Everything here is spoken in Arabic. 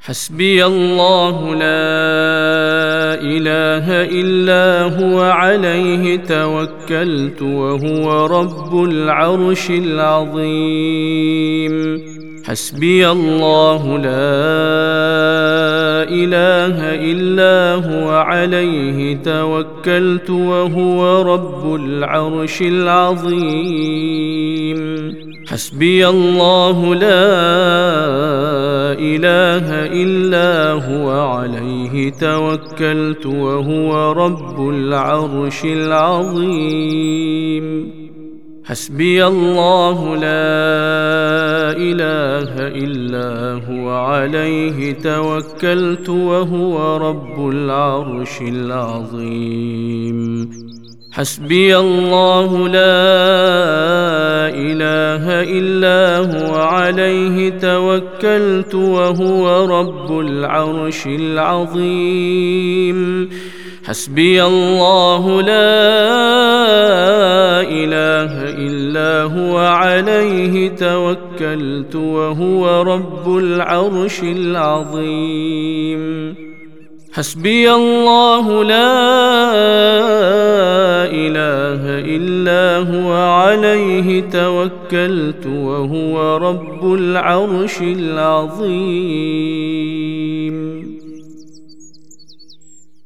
حسبي الله لا إله إلا هو عليه توكلت وهو رب العرش العظيم. حسبي الله لا إله إلا هو عليه توكلت وهو رب العرش العظيم. حسبي الله لا إله إلا هو عليه توكلت وهو رب العرش العظيم. حسبي الله لا إله إلا هو عليه توكلت وهو رب العرش العظيم. حسبي الله لا إله إلا هو عليه توكلت وهو رب العرش العظيم. حسبي الله لا إله إلا هو عليه توكلت وهو رب العرش العظيم. حسبي الله لا إله إلا هو عليه توكلت وهو رب العرش العظيم.